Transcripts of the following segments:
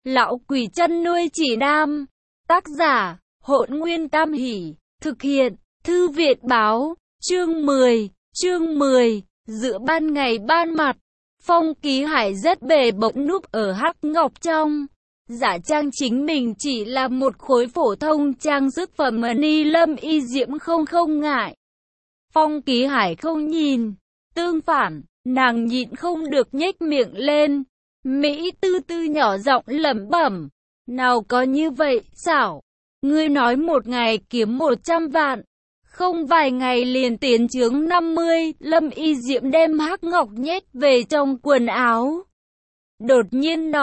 Lão quỷ chăn nuôi chỉ nam. Tác giả, Hỗn Nguyên Tam Hỷ. Thực hiện, Thư viện báo. Chương 10. Giữa ban ngày ban mặt, Phong Ký Hải rất bề bộn núp ở hắc ngọc trong. Giả trang chính mình chỉ là một khối phổ thông trang sức phẩm ni Lâm Y Diễm không ngại. Phong Ký Hải không nhìn. Tương phản, nàng nhịn không được nhếch miệng lên. Mỹ tư tư nhỏ giọng lẩm bẩm. Nào có như vậy, xảo. Ngươi nói một ngày kiếm 100 vạn. Không vài ngày liền tiến chướng 50, Lâm Y Diễm đem hắc ngọc nhét về trong quần áo. Đột nhiên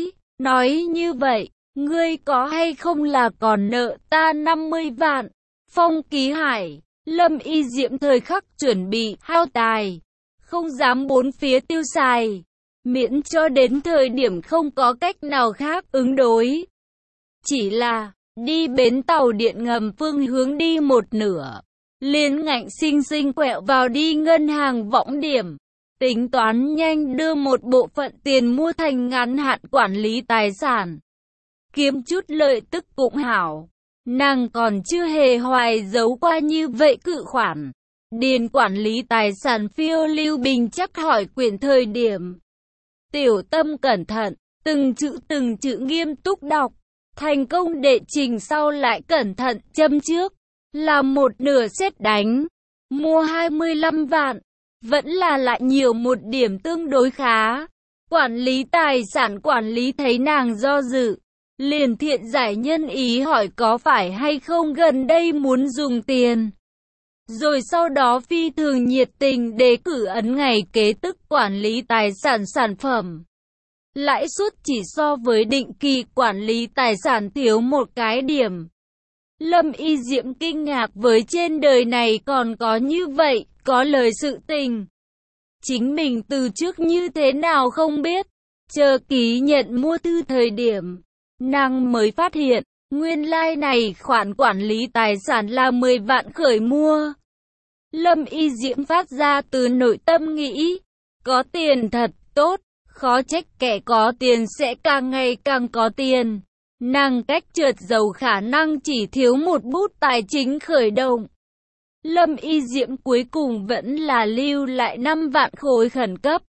nói như vậy, ngươi có hay không là còn nợ ta 50 vạn. Phong Ký Hải, Lâm Y Diễm thời khắc chuẩn bị hao tài, không dám bốn phía tiêu xài, miễn cho đến thời điểm không có cách nào khác ứng đối. Chỉ là, đi bến tàu điện ngầm phương hướng đi một nửa, liền ngạnh sinh quẹo vào đi ngân hàng võng điểm. Tính toán nhanh đưa một bộ phận tiền mua thành ngắn hạn quản lý tài sản. Kiếm chút lợi tức cũng hảo. Nàng còn chưa hề hoài giấu qua như vậy cự khoản. Điền quản lý tài sản phiêu lưu bình chắc hỏi quyển thời điểm. Tiểu Tâm cẩn thận, từng chữ nghiêm túc đọc. Thành công đệ trình sau lại cẩn thận châm trước. Là một nửa sét đánh. Mua 25 vạn. Vẫn là lại nhiều một điểm tương đối khá. Quản lý tài sản quản lý thấy nàng do dự, liền thiện giải nhân ý hỏi có phải hay không gần đây muốn dùng tiền. Rồi sau đó phi thường nhiệt tình đề cử ấn ngày kế tức quản lý tài sản sản phẩm. Lãi suất chỉ so với định kỳ quản lý tài sản thiếu một cái điểm. Lâm Y Diễm kinh ngạc với trên đời này còn có như vậy, có lời sự tình. Chính mình từ trước như thế nào không biết, chờ ký nhận mua thư thời điểm, nàng mới phát hiện, nguyên lai này khoản quản lý tài sản là 10 vạn khởi mua. Lâm Y Diễm phát ra từ nội tâm nghĩ, có tiền thật tốt, khó trách kẻ có tiền sẽ càng ngày càng có tiền. Nàng cách trượt giàu khả năng chỉ thiếu một bút tài chính khởi động. Lâm Y Diễm cuối cùng vẫn là lưu lại 5 vạn khối khẩn cấp.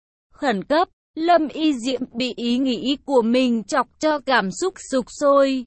Lâm Y Diễm bị ý nghĩ của mình chọc cho cảm xúc sục sôi.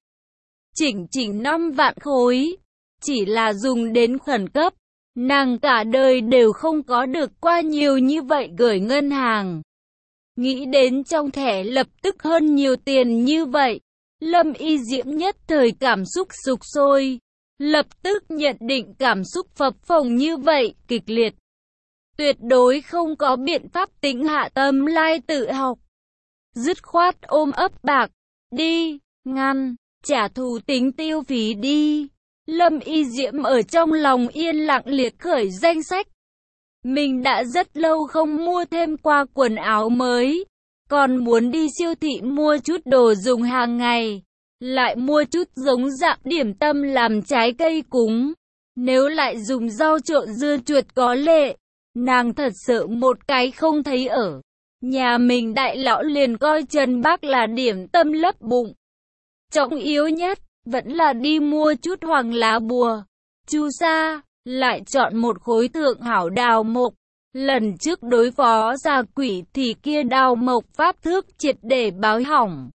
Chỉnh 5 vạn khối, chỉ là dùng đến khẩn cấp. Nàng cả đời đều không có được qua nhiều như vậy gửi ngân hàng. Nghĩ đến trong thẻ lập tức hơn nhiều tiền như vậy. Lâm Y Diễm nhất thời cảm xúc sục sôi. Lập tức nhận định cảm xúc phập phồng như vậy, kịch liệt. Tuyệt đối không có biện pháp tĩnh hạ tâm lai tự học. Dứt khoát ôm ấp bạc, đi, ngăn, trả thù tính tiêu phí đi. Lâm Y Diễm ở trong lòng yên lặng liệt khởi danh sách. Mình đã rất lâu không mua thêm qua quần áo mới, còn muốn đi siêu thị mua chút đồ dùng hàng ngày. Lại mua chút giống dạng điểm tâm làm trái cây cúng. Nếu lại dùng rau trộn dưa chuột có lệ, nàng thật sự một cái không thấy ở. Nhà mình đại lão liền coi Trần Bác là điểm tâm lấp bụng. Trọng yếu nhất, vẫn là đi mua chút hoàng lá bùa. Chu sa, lại chọn một khối thượng hảo đào mộc. Lần trước đối phó già quỷ thì kia đào mộc pháp thước triệt để báo hỏng.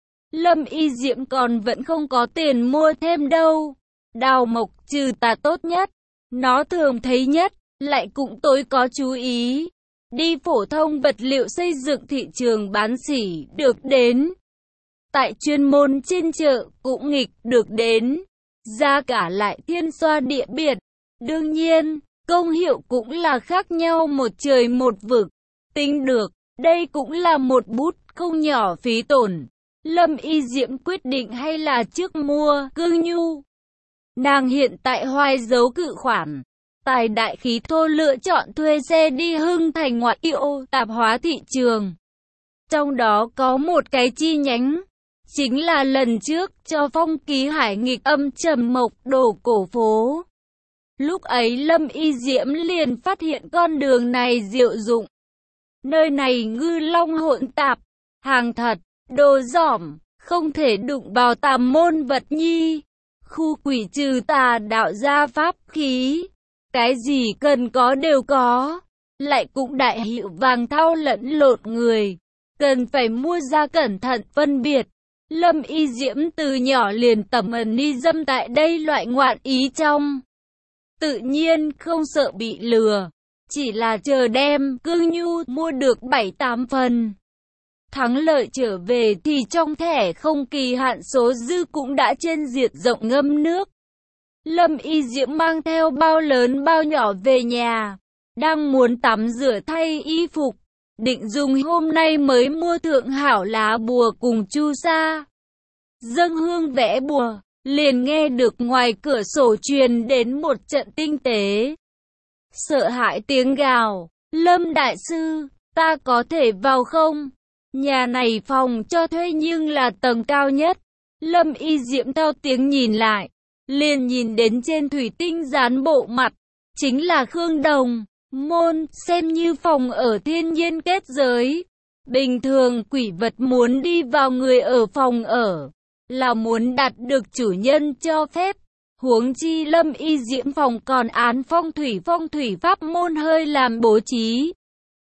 Lâm Y Diễm còn vẫn không có tiền mua thêm đâu. Đào mộc trừ tà tốt nhất, nó thường thấy nhất, lại cũng tối có chú ý. Đi phổ thông vật liệu xây dựng thị trường bán sỉ được đến. Tại chuyên môn trên chợ cũng nghịch được đến. Giá cả lại thiên xoa địa biệt. Đương nhiên, công hiệu cũng là khác nhau một trời một vực. Tính được, đây cũng là một bút không nhỏ phí tổn. Lâm Y Diễm quyết định hay là trước mua Cương Nhu. Nàng hiện tại hoài giấu cự khoản. Tài đại khí thô lựa chọn thuê xe đi Hưng Thành ngoại ô tạp hóa thị trường. Trong đó có một cái chi nhánh. Chính là lần trước cho Phong Ký Hải nghịch âm trầm mộc đổ cổ phố. Lúc ấy Lâm Y Diễm liền phát hiện con đường này diệu dụng. Nơi này ngư long hỗn tạp, hàng thật, đồ dỏm, không thể đụng vào tà môn vật nhi. Khu quỷ trừ tà đạo gia pháp khí, cái gì cần có đều có, lại cũng đại hiệu vàng thau lẫn lộn người, cần phải mua ra cẩn thận phân biệt. Lâm Y Diễm từ nhỏ liền tẩm ẩn ni dâm tại đây loại ngoạn ý trong, tự nhiên không sợ bị lừa, chỉ là chờ đem cương nhu mua được 7-8 phần. Thắng lợi trở về thì trong thẻ không kỳ hạn số dư cũng đã trên diệt rộng ngâm nước. Lâm Y Diễm mang theo bao lớn bao nhỏ về nhà, đang muốn tắm rửa thay y phục, định dùng hôm nay mới mua thượng hảo lá bùa cùng chu sa, dâng hương vẽ bùa, liền nghe được ngoài cửa sổ truyền đến một trận tinh tế, sợ hãi tiếng gào. Lâm đại sư, ta có thể vào không? Nhà này phòng cho thuê nhưng là tầng cao nhất. Lâm Y Diễm theo tiếng nhìn lại, liền nhìn đến trên thủy tinh dán bộ mặt, chính là Khương Đồng. Môn, xem như phòng ở thiên nhiên kết giới. Bình thường quỷ vật muốn đi vào người ở phòng ở, là muốn đạt được chủ nhân cho phép. Huống chi Lâm Y Diễm phòng còn án phong thủy pháp môn hơi làm bố trí.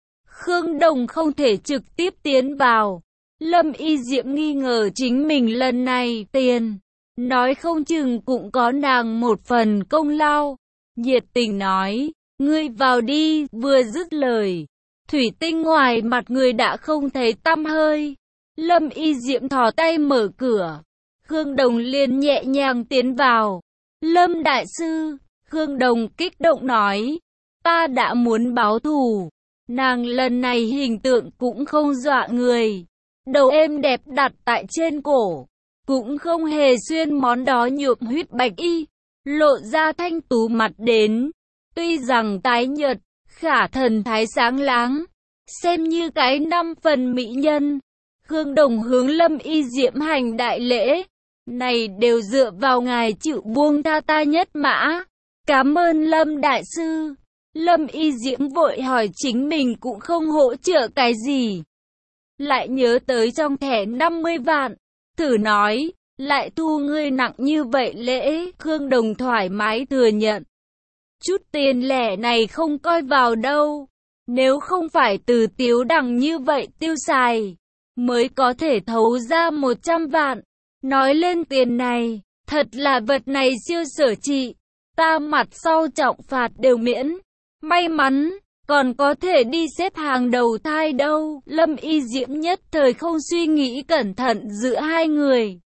Khương Đồng không thể trực tiếp tiến vào. Lâm Y Diễm nghi ngờ chính mình lần này tiền, nói không chừng cũng có nàng một phần công lao. Nhiệt tình nói, ngươi vào đi, vừa dứt lời, thủy tinh ngoài mặt người đã không thấy tăm hơi. Lâm Y Diễm thò tay mở cửa, Khương Đồng liền nhẹ nhàng tiến vào. Lâm đại sư, Khương Đồng kích động nói, ta đã muốn báo thù. Nàng lần này hình tượng cũng không dọa người, đầu êm đẹp đặt tại trên cổ, cũng không hề xuyên món đó nhuộm huyết bạch y, lộ ra thanh tú mặt đến. Tuy rằng tái nhợt, khả thần thái sáng láng, xem như cái 5 phần mỹ nhân. Khương Đồng hướng Lâm Y Diễm hành đại lễ, này đều dựa vào ngài chịu buông tha ta nhất mã. Cảm ơn Lâm đại sư. Lâm Y Diễm vội hỏi chính mình cũng không hỗ trợ cái gì. Lại nhớ tới trong thẻ 50 vạn, thử nói, lại thu ngươi nặng như vậy lễ. Khương Đồng thoải mái thừa nhận, chút tiền lẻ này không coi vào đâu, nếu không phải Từ Tiếu Đằng như vậy tiêu xài, mới có thể thấu ra 100 vạn. Nói lên tiền này, thật là vật này siêu sở trị, ta mặt sau trọng phạt đều miễn. May mắn, còn có thể đi xếp hàng đầu thai đâu. Lâm Y Diễm nhất thời không suy nghĩ cẩn thận giữa hai người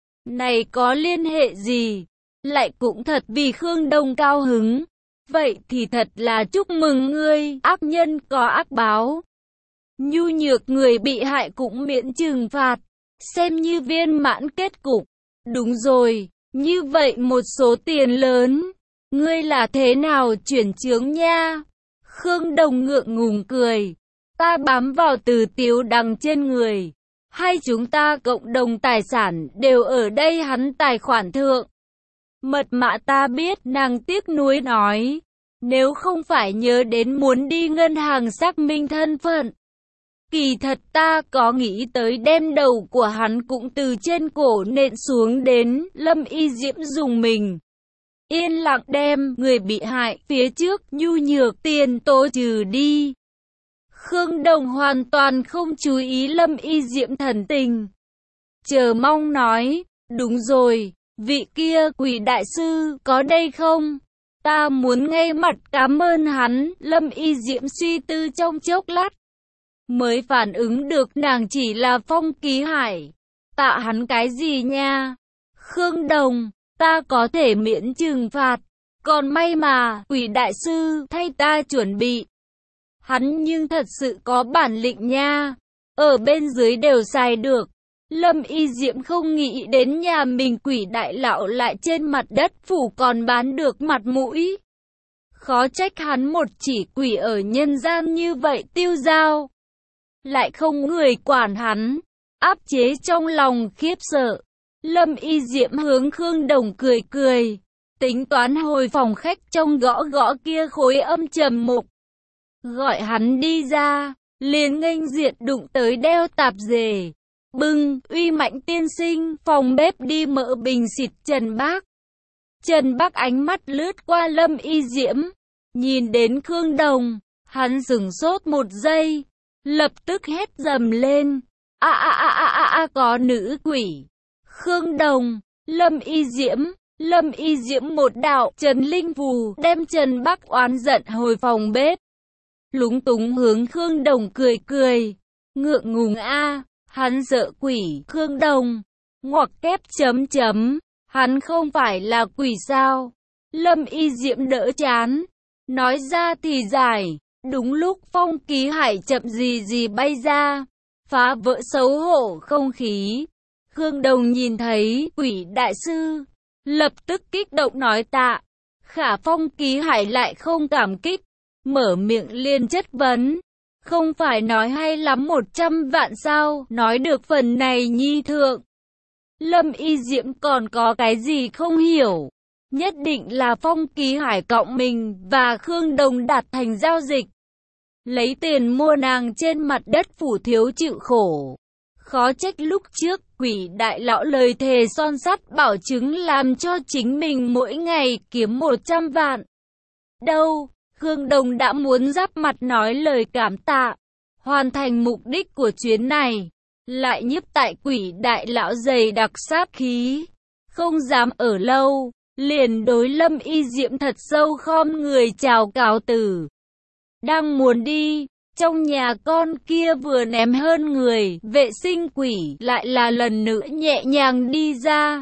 này có liên hệ gì, lại cũng thật vì Khương Đồng cao hứng. Vậy thì thật là chúc mừng ngươi, ác nhân có ác báo. Nhu nhược người bị hại cũng miễn trừng phạt, xem như viên mãn kết cục. Đúng rồi, như vậy một số tiền lớn, ngươi là thế nào chuyển chướng nha? Khương Đồng ngượng ngùng cười, ta bám vào Từ Tiếu Đằng trên người, hai chúng ta cộng đồng tài sản đều ở đây hắn tài khoản thượng. Mật mã ta biết. Nàng tiếc nuối nói, nếu không phải nhớ đến muốn đi ngân hàng xác minh thân phận, kỳ thật ta có nghĩ tới đem đầu của hắn cũng từ trên cổ nện xuống đến. Lâm Y Diễm dùng mình, yên lặng đem người bị hại phía trước nhu nhược tiền tố trừ đi. Khương Đồng hoàn toàn không chú ý Lâm Y Diễm thần tình, chờ mong nói, đúng rồi, vị kia quỷ đại sư có đây không? Ta muốn ngay mặt cảm ơn hắn. Lâm Y Diễm suy tư trong chốc lát, mới phản ứng được nàng chỉ là Phong Ký Hải. Tạ hắn cái gì nha? Khương Đồng, ta có thể miễn trừng phạt, còn may mà quỷ đại sư thay ta chuẩn bị. Hắn nhưng thật sự có bản lĩnh nha, ở bên dưới đều xài được. Lâm Y Diễm không nghĩ đến nhà mình quỷ đại lão lại trên mặt đất phủ còn bán được mặt mũi. Khó trách hắn một chỉ quỷ ở nhân gian như vậy tiêu dao, lại không người quản hắn, áp chế trong lòng khiếp sợ. Lâm Y Diễm hướng Khương Đồng cười cười, tính toán hồi phòng khách trong gõ gõ kia khối âm trầm mục, gọi hắn đi ra, liền nghênh diện đụng tới đeo tạp dề. Bưng, uy mạnh tiên sinh, phòng bếp đi mỡ bình xịt Trần Bác. Trần Bác ánh mắt lướt qua Lâm Y Diễm, nhìn đến Khương Đồng, hắn sửng sốt một giây, lập tức hét dầm lên. Có nữ quỷ. Khương Đồng, Lâm Y Diễm một đạo trấn linh phù, đem Trần Bác oán giận hồi phòng bếp. Lúng túng hướng Khương Đồng cười, ngượng ngùng hắn sợ quỷ. Khương Đồng, ngoặc kép chấm, hắn không phải là quỷ sao? Lâm Y Diễm đỡ chán, nói ra thì dài. Đúng lúc Phong Ký Hải chậm gì bay ra, phá vỡ xấu hổ không khí. Khương Đồng nhìn thấy quỷ đại sư, lập tức kích động nói tạ. Khả Phong Ký Hải lại không cảm kích, mở miệng liền chất vấn. Không phải nói hay lắm 100 vạn sao, nói được phần này nhi thượng. Lâm Y Diễm còn có cái gì không hiểu? Nhất định là Phong Ký Hải cộng mình và Khương Đồng đạt thành giao dịch. Lấy tiền mua nàng trên mặt đất phủ thiếu chịu khổ. Khó trách lúc trước quỷ đại lão lời thề son sắt bảo chứng làm cho chính mình mỗi ngày kiếm 100 vạn. Đâu, Khương Đồng đã muốn giáp mặt nói lời cảm tạ. Hoàn thành mục đích của chuyến này. Lại nhiếp tại quỷ đại lão dày đặc sát khí. Không dám ở lâu, liền đối Lâm Y Diễm thật sâu khom người chào cáo từ. Đang muốn đi, trong nhà con kia vừa ném hơn người, vệ sinh quỷ lại là lần nữa nhẹ nhàng đi ra.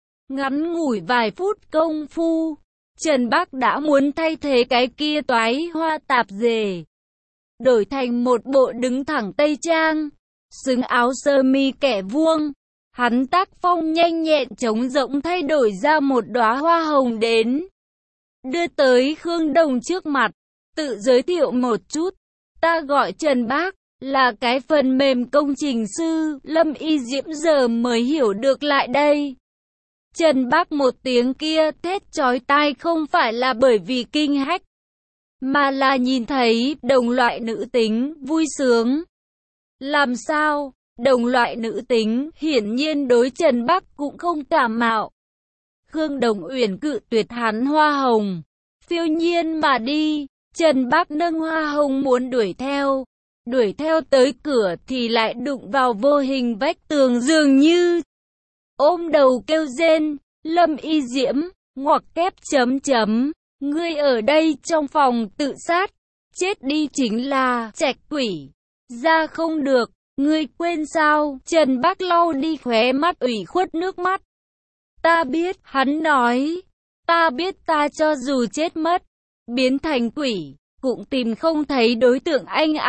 Ngắn ngủi vài phút công phu, Trần Bác đã muốn thay thế cái kia toái hoa tạp dề, đổi thành một bộ đứng thẳng tây trang, xứng áo sơ mi kẻ vuông. Hắn tác phong nhanh nhẹn trống rỗng thay đổi ra một đóa hoa hồng đến, đưa tới Khương Đồng trước mặt, tự giới thiệu một chút. Ta gọi Trần Bác, là cái phần mềm công trình sư. Lâm Y Diễm giờ mới hiểu được lại đây. Trần Bác một tiếng kia thét chói tai không phải là bởi vì kinh hách, mà là nhìn thấy đồng loại nữ tính vui sướng. Làm sao? Đồng loại nữ tính hiển nhiên đối Trần Bác cũng không cảm mạo. Khương Đồng Uyển cự tuyệt hắn hoa hồng, phiêu nhiên mà đi. Trần Bác nâng hoa hồng muốn đuổi theo tới cửa thì lại đụng vào vô hình vách tường dường như. Ôm đầu kêu rên, Lâm Y Diễm, ngoặc kép chấm, ngươi ở đây trong phòng tự sát, chết đi chính là trạch quỷ, ra không được, ngươi quên sao? Trần Bác lau đi khóe mắt ủy khuất nước mắt. Ta biết, hắn nói, ta biết ta cho dù chết mất, biến thành quỷ, cũng tìm không thấy đối tượng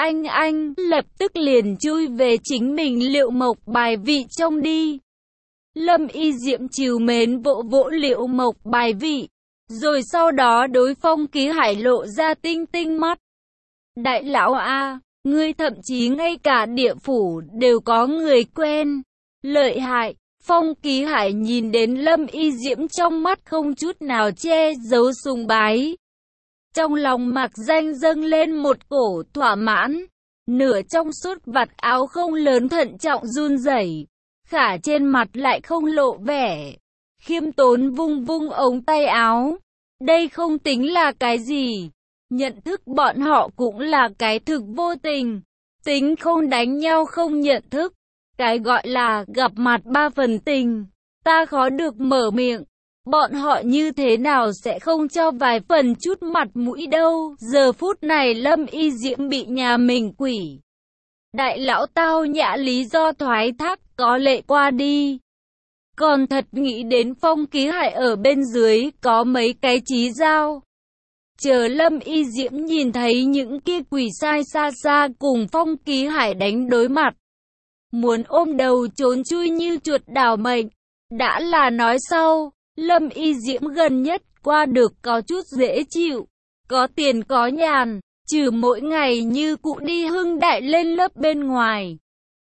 anh lập tức liền chui về chính mình Liệu Mộc bài vị trong đi. Lâm Y Diễm trìu mến vỗ Liệu Mộc bài vị, rồi sau đó đối Phong Ký Hải lộ ra tinh tinh mắt. Đại lão ngươi thậm chí ngay cả địa phủ đều có người quen. Lợi hại. Phong Ký Hải nhìn đến Lâm Y Diễm trong mắt không chút nào che giấu sùng bái. Trong lòng mạc danh dâng lên một cổ thỏa mãn. Nửa trong suốt vạt áo không lớn thận trọng run rẩy, khả trên mặt lại không lộ vẻ. Khiêm tốn vung ống tay áo. Đây không tính là cái gì. Nhận thức bọn họ cũng là cái thực vô tình. Tính không đánh nhau không nhận thức. Cái gọi là gặp mặt 3 phần tình. Ta khó được mở miệng. Bọn họ như thế nào sẽ không cho vài phần chút mặt mũi đâu. Giờ phút này Lâm Y Diễm bị nhà mình quỷ đại lão tao nhã lý do thoái thác có lệ qua đi. Còn thật nghĩ đến Phong Ký Hải ở bên dưới có mấy cái chí dao. Chờ Lâm Y Diễm nhìn thấy những kia quỷ sai xa cùng Phong Ký Hải đánh đối mặt, muốn ôm đầu trốn chui như chuột đảo mệnh. Đã là nói sau, Lâm Y Diễm gần nhất qua được có chút dễ chịu, có tiền có nhàn, trừ mỗi ngày như cụ đi hưng đại lên lớp bên ngoài.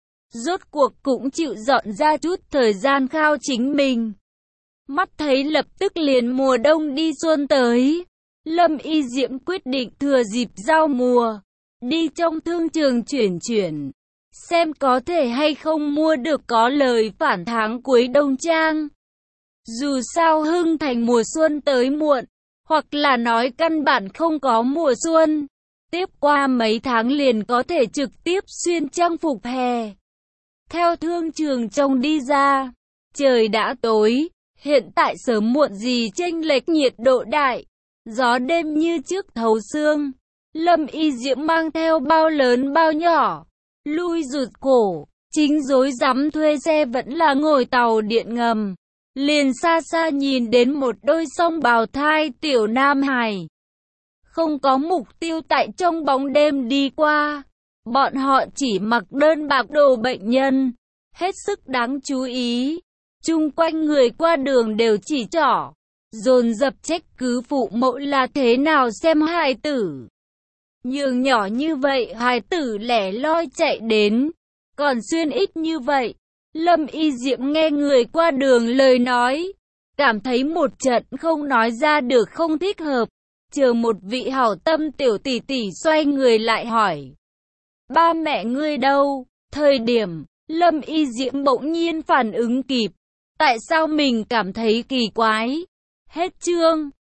Rốt cuộc cũng chịu dọn ra chút thời gian khao chính mình. Mắt thấy lập tức liền mùa đông đi xuân tới, Lâm Y Diễm quyết định thừa dịp giao mùa, đi trong thương trường chuyển, xem có thể hay không mua được có lời phản tháng cuối đông trang. Dù sao Hưng Thành mùa xuân tới muộn, hoặc là nói căn bản không có mùa xuân. Tiếp qua mấy tháng liền có thể trực tiếp xuyên trang phục hè. Theo thương trường trông đi ra, trời đã tối, hiện tại sớm muộn gì chênh lệch nhiệt độ đại, gió đêm như trước thấu xương. Lâm Y Diễm mang theo bao lớn bao nhỏ, lui rụt cổ, chính rối rắm thuê xe vẫn là ngồi tàu điện ngầm. Liền xa xa nhìn đến một đôi song bào thai tiểu nam hài. Không có mục tiêu tại trong bóng đêm đi qua. Bọn họ chỉ mặc đơn bạc đồ bệnh nhân, hết sức đáng chú ý. Chung quanh người qua đường đều chỉ trỏ, dồn dập trách cứ phụ mẫu là thế nào xem hài tử. Nhường nhỏ như vậy hài tử lẻ loi chạy đến, còn xuyên ít như vậy. Lâm Y Diệm nghe người qua đường lời nói, cảm thấy một trận không nói ra được không thích hợp. Chờ một vị hảo tâm tiểu tỷ tỷ xoay người lại hỏi, ba mẹ ngươi đâu? Thời điểm Lâm Y Diễm bỗng nhiên phản ứng kịp, tại sao mình cảm thấy kỳ quái. Hết chương.